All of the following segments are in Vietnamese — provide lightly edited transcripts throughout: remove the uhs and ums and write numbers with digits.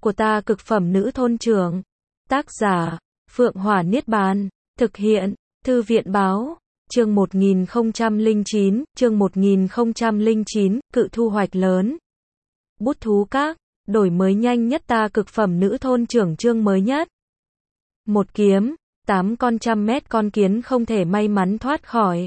của ta cực phẩm nữ thôn trưởng. Tác giả, Phượng Hỏa Niết Bàn. Thực hiện, Thư viện báo. Chương 1009, cự thu hoạch lớn. Bút thú các, đổi mới nhanh nhất ta cực phẩm nữ thôn trưởng chương mới nhất. Một kiếm, 8 con 100 mét con kiến không thể may mắn thoát khỏi.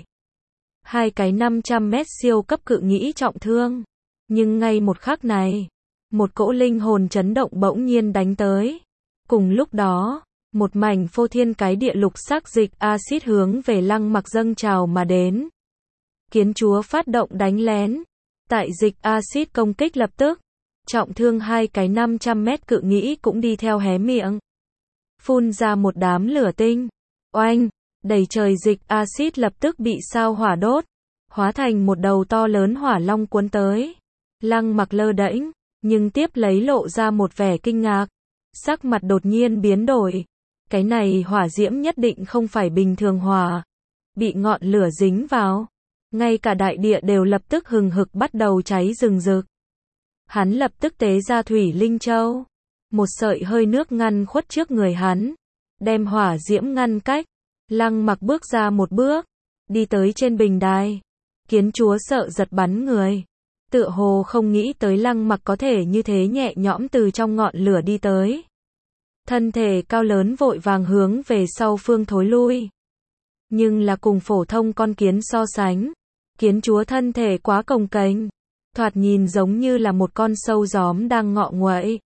Hai cái 500 mét siêu cấp cự nhĩ trọng thương. Nhưng ngay một khắc này, một cỗ linh hồn chấn động bỗng nhiên đánh tới. Cùng lúc đó, một mảnh phô thiên cái địa lục sắc dịch axit hướng về Lăng Mặc dâng trào mà đến. Kiến chúa phát động đánh lén. Tại dịch axit công kích lập tức, trọng thương hai cái 500 mét cự nhĩ cũng đi theo hé miệng. Phun ra một đám lửa tinh. Oanh, đầy trời dịch axit lập tức bị sao hỏa đốt, hóa thành một đầu to lớn hỏa long cuốn tới. Lăng Mặc lơ đễnh, nhưng tiếp lấy lộ ra một vẻ kinh ngạc. Sắc mặt đột nhiên biến đổi. Cái này hỏa diễm nhất định không phải bình thường hỏa. Bị ngọn lửa dính vào, ngay cả đại địa đều lập tức hừng hực bắt đầu cháy rừng rực. Hắn lập tức tế ra thủy linh châu. Một sợi hơi nước ngăn khuất trước người hắn, đem hỏa diễm ngăn cách. Lăng Mặc bước ra một bước, đi tới trên bình đài. Kiến chúa sợ giật bắn người. Tựa hồ không nghĩ tới Lăng Mặc có thể như thế nhẹ nhõm từ trong ngọn lửa đi tới. Thân thể cao lớn vội vàng hướng về sau phương thối lui. Nhưng là cùng phổ thông con kiến so sánh, kiến chúa thân thể quá cồng kềnh, thoạt nhìn giống như là một con sâu gióm đang ngọ nguậy.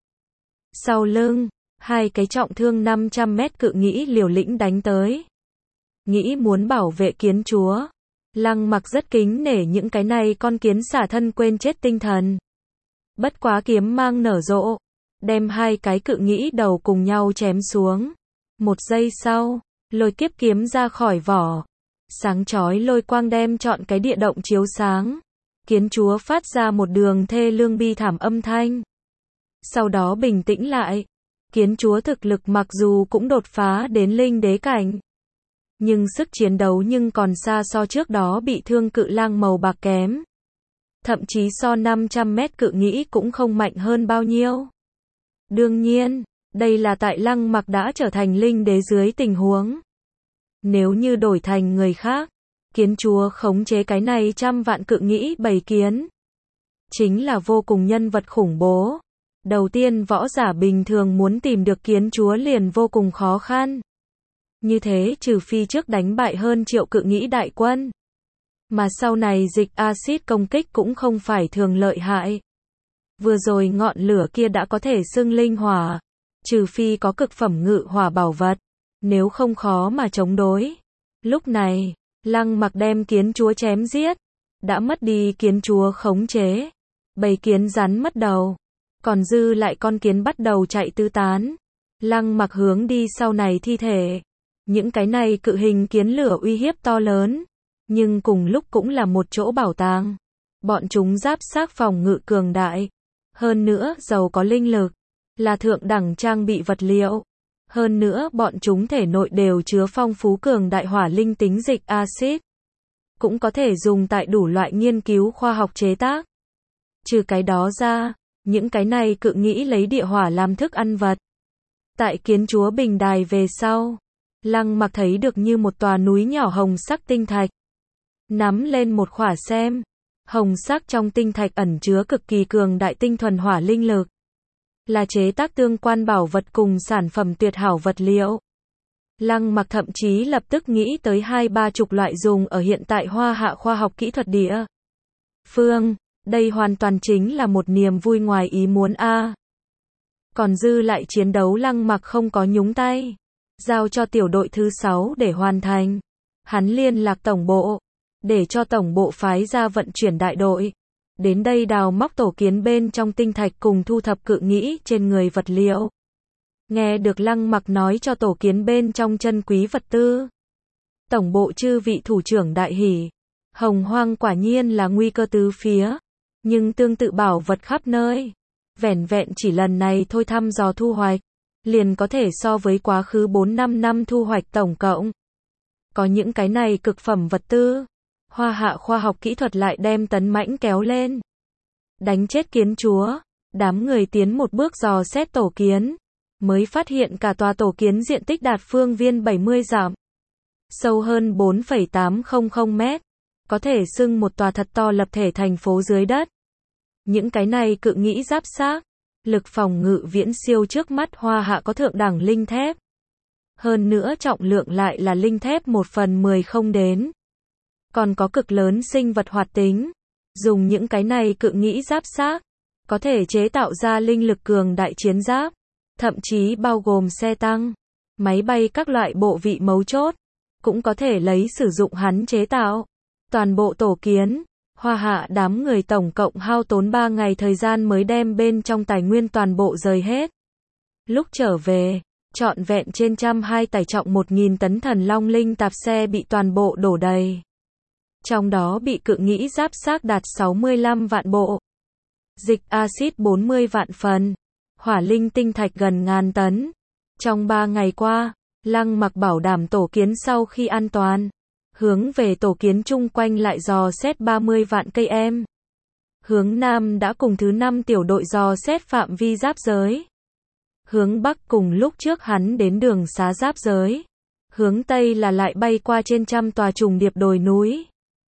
Sau lưng, hai cái trọng thương 500 mét cự nhĩ liều lĩnh đánh tới. Nghĩ muốn bảo vệ kiến chúa. Lăng Mặc rất kính nể những cái này con kiến xả thân quên chết tinh thần. Bất quá kiếm mang nở rộ, đem hai cái cự nhĩ đầu cùng nhau chém xuống. Một giây sau, lôi kiếp kiếm ra khỏi vỏ. Sáng chói lôi quang đem trọn cái địa động chiếu sáng. Kiến chúa phát ra một đường thê lương bi thảm âm thanh. Sau đó bình tĩnh lại. Kiến chúa thực lực mặc dù cũng đột phá đến linh đế cảnh, nhưng sức chiến đấu nhưng còn xa so trước đó bị thương cự lang màu bạc kém. Thậm chí so 500 mét cự nhĩ cũng không mạnh hơn bao nhiêu. Đương nhiên, đây là tại Lăng Mặc đã trở thành linh đế dưới tình huống. Nếu như đổi thành người khác, kiến chúa khống chế cái này 100 vạn cự nhĩ bầy kiến, chính là vô cùng nhân vật khủng bố. Đầu tiên võ giả bình thường muốn tìm được kiến chúa liền vô cùng khó khăn. Như thế trừ phi trước đánh bại hơn triệu cự nhĩ đại quân. Mà sau này dịch axit công kích cũng không phải thường lợi hại. Vừa rồi ngọn lửa kia đã có thể xưng linh hỏa. Trừ phi có cực phẩm ngự hỏa bảo vật. Nếu không khó mà chống đối. Lúc này, Lăng Mặc đem kiến chúa chém giết. Đã mất đi kiến chúa khống chế. Bầy kiến rắn mất đầu. Còn dư lại con kiến bắt đầu chạy tứ tán. Lăng Mặc hướng đi sau này thi thể. Những cái này cự hình kiến lửa uy hiếp to lớn, nhưng cùng lúc cũng là một chỗ bảo tàng. Bọn chúng giáp xác phòng ngự cường đại, hơn nữa giàu có linh lực, là thượng đẳng trang bị vật liệu. Hơn nữa bọn chúng thể nội đều chứa phong phú cường đại hỏa linh tính dịch axit, cũng có thể dùng tại đủ loại nghiên cứu khoa học chế tác. Trừ cái đó ra, những cái này cự nhĩ lấy địa hỏa làm thức ăn vật. Tại kiến chúa bình đài về sau, Lăng Mặc thấy được như một tòa núi nhỏ hồng sắc tinh thạch. Nắm lên một khỏa xem. Hồng sắc trong tinh thạch ẩn chứa cực kỳ cường đại tinh thuần hỏa linh lực. Là chế tác tương quan bảo vật cùng sản phẩm tuyệt hảo vật liệu. Lăng Mặc thậm chí lập tức nghĩ tới 2-30 loại dùng ở hiện tại Hoa Hạ khoa học kỹ thuật địa phương. Đây hoàn toàn chính là một niềm vui ngoài ý muốn a. Còn dư lại chiến đấu Lăng Mặc không có nhúng tay. Giao cho tiểu đội thứ 6 để hoàn thành. Hắn liên lạc tổng bộ, để cho tổng bộ phái ra vận chuyển đại đội. Đến đây đào móc tổ kiến bên trong tinh thạch cùng thu thập cự nhĩ trên người vật liệu. Nghe được Lăng Mặc nói cho tổ kiến bên trong chân quý vật tư. Tổng bộ chư vị thủ trưởng đại hỉ. Hồng hoang quả nhiên là nguy cơ tứ phía. Nhưng tương tự bảo vật khắp nơi. Vẻn vẹn chỉ lần này thôi thăm dò thu hoạch. Liền có thể so với quá khứ 4-5 năm thu hoạch tổng cộng. Có những cái này cực phẩm vật tư, Hoa Hạ khoa học kỹ thuật lại đem tấn mãnh kéo lên. Đánh chết kiến chúa, Đám người tiến một bước dò xét tổ kiến, mới phát hiện cả tòa tổ kiến diện tích đạt phương viên 70 dặm, sâu hơn 4,800 mét, có thể xưng một tòa thật to lập thể thành phố dưới đất. Những cái này cự nghĩ giáp xác, lực phòng ngự viễn siêu trước mắt Hoa Hạ có thượng đẳng linh thép. Hơn nữa trọng lượng lại là linh thép 1/10 không đến. Còn có cực lớn sinh vật hoạt tính. Dùng những cái này cự nghĩ giáp xác, có thể chế tạo ra linh lực cường đại chiến giáp, thậm chí bao gồm xe tăng, máy bay các loại bộ vị mấu chốt, cũng có thể lấy sử dụng hắn chế tạo. Toàn bộ tổ kiến, Hoa Hạ đám người tổng cộng hao tốn 3 ngày thời gian mới đem bên trong tài nguyên toàn bộ rời hết. Lúc trở về, trọn vẹn trên 120 tải trọng 1.000 tấn thần long linh tạp xe bị toàn bộ đổ đầy. Trong đó bị cự nghĩ giáp xác đạt 65 vạn bộ. Dịch axit 40 vạn phần. Hỏa linh tinh thạch gần 1000 tấn. Trong 3 ngày qua, Lăng Mặc bảo đảm tổ kiến sau khi an toàn. Hướng về tổ kiến chung quanh lại dò xét 30 vạn cây em. Hướng Nam đã cùng thứ 5 tiểu đội dò xét phạm vi giáp giới. Hướng Bắc cùng lúc trước hắn đến đường xá giáp giới. Hướng Tây là lại bay qua trên 100 tòa trùng điệp đồi núi.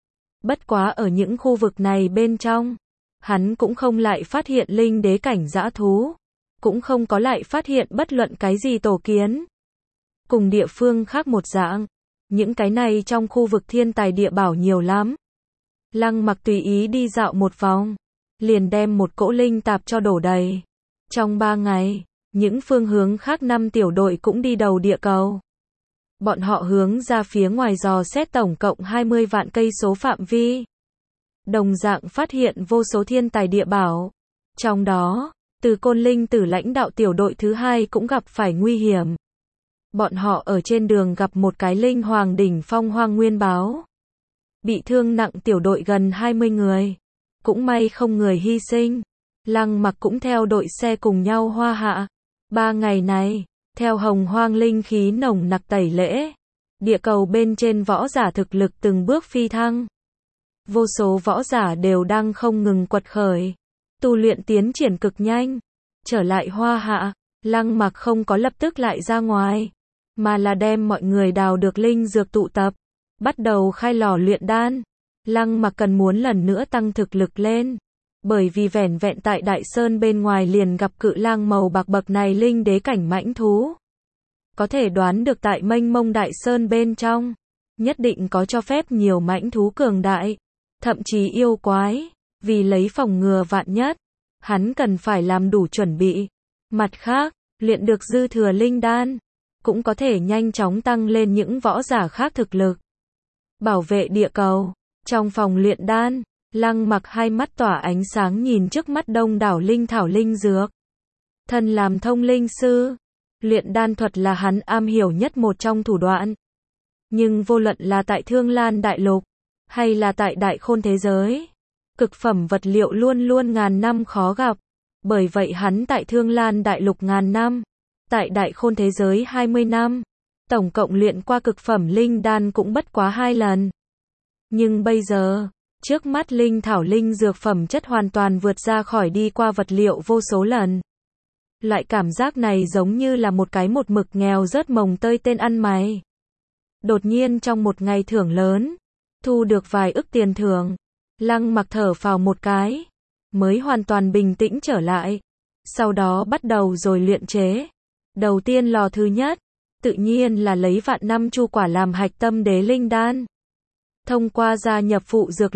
Bất quá ở những khu vực này bên trong, hắn cũng không lại phát hiện linh đế cảnh dã thú, cũng không có lại phát hiện bất luận cái gì tổ kiến. Cùng địa phương khác một dạng, những cái này trong khu vực thiên tài địa bảo nhiều lắm. Lăng Mặc tùy ý đi dạo một vòng, liền đem một cỗ linh tạp cho đổ đầy. Trong 3 ngày, những phương hướng khác 5 tiểu đội cũng đi đầu địa cầu. Bọn họ hướng ra phía ngoài dò xét tổng cộng 20 vạn cây số phạm vi. Đồng dạng phát hiện vô số thiên tài địa bảo. Trong đó, từ Côn Linh Tử lãnh đạo tiểu đội thứ 2 cũng gặp phải nguy hiểm. Bọn họ ở trên đường gặp một cái linh hoàng đỉnh phong hoang nguyên báo. Bị thương nặng tiểu đội gần 20 người. Cũng may không người hy sinh. Lăng Mặc cũng theo đội xe cùng nhau Hoa Hạ. 3 ngày này, theo hồng hoang linh khí nồng nặc tẩy lễ, địa cầu bên trên võ giả thực lực từng bước phi thăng. Vô số võ giả đều đang không ngừng quật khởi, tu luyện tiến triển cực nhanh. Trở lại Hoa Hạ, Lăng Mặc không có lập tức lại ra ngoài, mà là đem mọi người đào được linh dược tụ tập, bắt đầu khai lò luyện đan. Lăng Mặc cần muốn lần nữa tăng thực lực lên, bởi vì vẻn vẹn tại Đại Sơn bên ngoài liền gặp cự lang màu bạc bậc này linh đế cảnh mãnh thú. Có thể đoán được tại mênh mông Đại Sơn bên trong, nhất định có cho phép nhiều mãnh thú cường đại, thậm chí yêu quái, vì lấy phòng ngừa vạn nhất, hắn cần phải làm đủ chuẩn bị. Mặt khác, luyện được dư thừa linh đan, cũng có thể nhanh chóng tăng lên những võ giả khác thực lực. Bảo vệ địa cầu, trong phòng luyện đan, Lăng Mặc hai mắt tỏa ánh sáng nhìn trước mắt đông đảo linh thảo linh dược. Thân làm thông linh sư, luyện đan thuật là hắn am hiểu nhất một trong thủ đoạn. Nhưng vô luận là tại Thương Lan Đại Lục, hay là tại Đại Khôn thế giới, cực phẩm vật liệu luôn luôn ngàn năm khó gặp. Bởi vậy hắn tại Thương Lan Đại Lục ngàn năm, tại Đại Khôn thế giới 20 năm, tổng cộng luyện qua cực phẩm linh đan cũng bất quá 2 lần. Nhưng bây giờ, trước mắt linh thảo linh dược phẩm chất hoàn toàn vượt ra khỏi đi qua vật liệu vô số lần. Loại cảm giác này giống như là một cái một mực nghèo rớt mồng tơi tên ăn mày. Đột nhiên trong một ngày thưởng lớn, thu được vài ức tiền thưởng, Lăng Mặc thở phào một cái, mới hoàn toàn bình tĩnh trở lại. Sau đó bắt đầu rồi luyện chế. Đầu tiên lò thứ nhất, tự nhiên là lấy vạn năm chu quả làm hạch tâm đế linh đan. Thông qua gia nhập phụ dược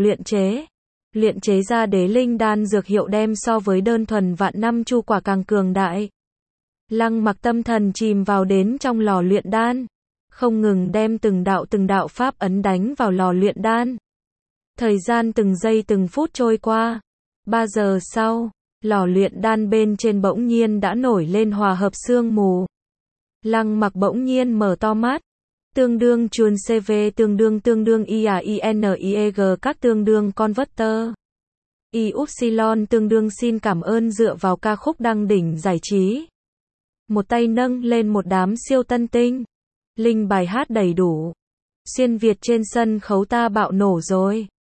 luyện chế ra đế linh đan dược hiệu đem so với đơn thuần vạn năm chu quả càng cường đại. Lăng Mặc tâm thần chìm vào đến trong lò luyện đan, không ngừng đem từng đạo pháp ấn đánh vào lò luyện đan. Thời gian từng giây từng phút trôi qua. 3 giờ sau, lò luyện đan bên trên bỗng nhiên đã nổi lên hòa hợp sương mù. Lăng Mặc bỗng nhiên mở to mắt. Tương đương chuồn CV tương đương IAINIEG các tương đương converter. Y-upsilon tương đương xin cảm ơn dựa vào ca khúc đăng đỉnh giải trí. Một tay nâng lên một đám siêu tân tinh. Linh bài hát đầy đủ. Xuyên Việt trên sân khấu ta bạo nổ rồi.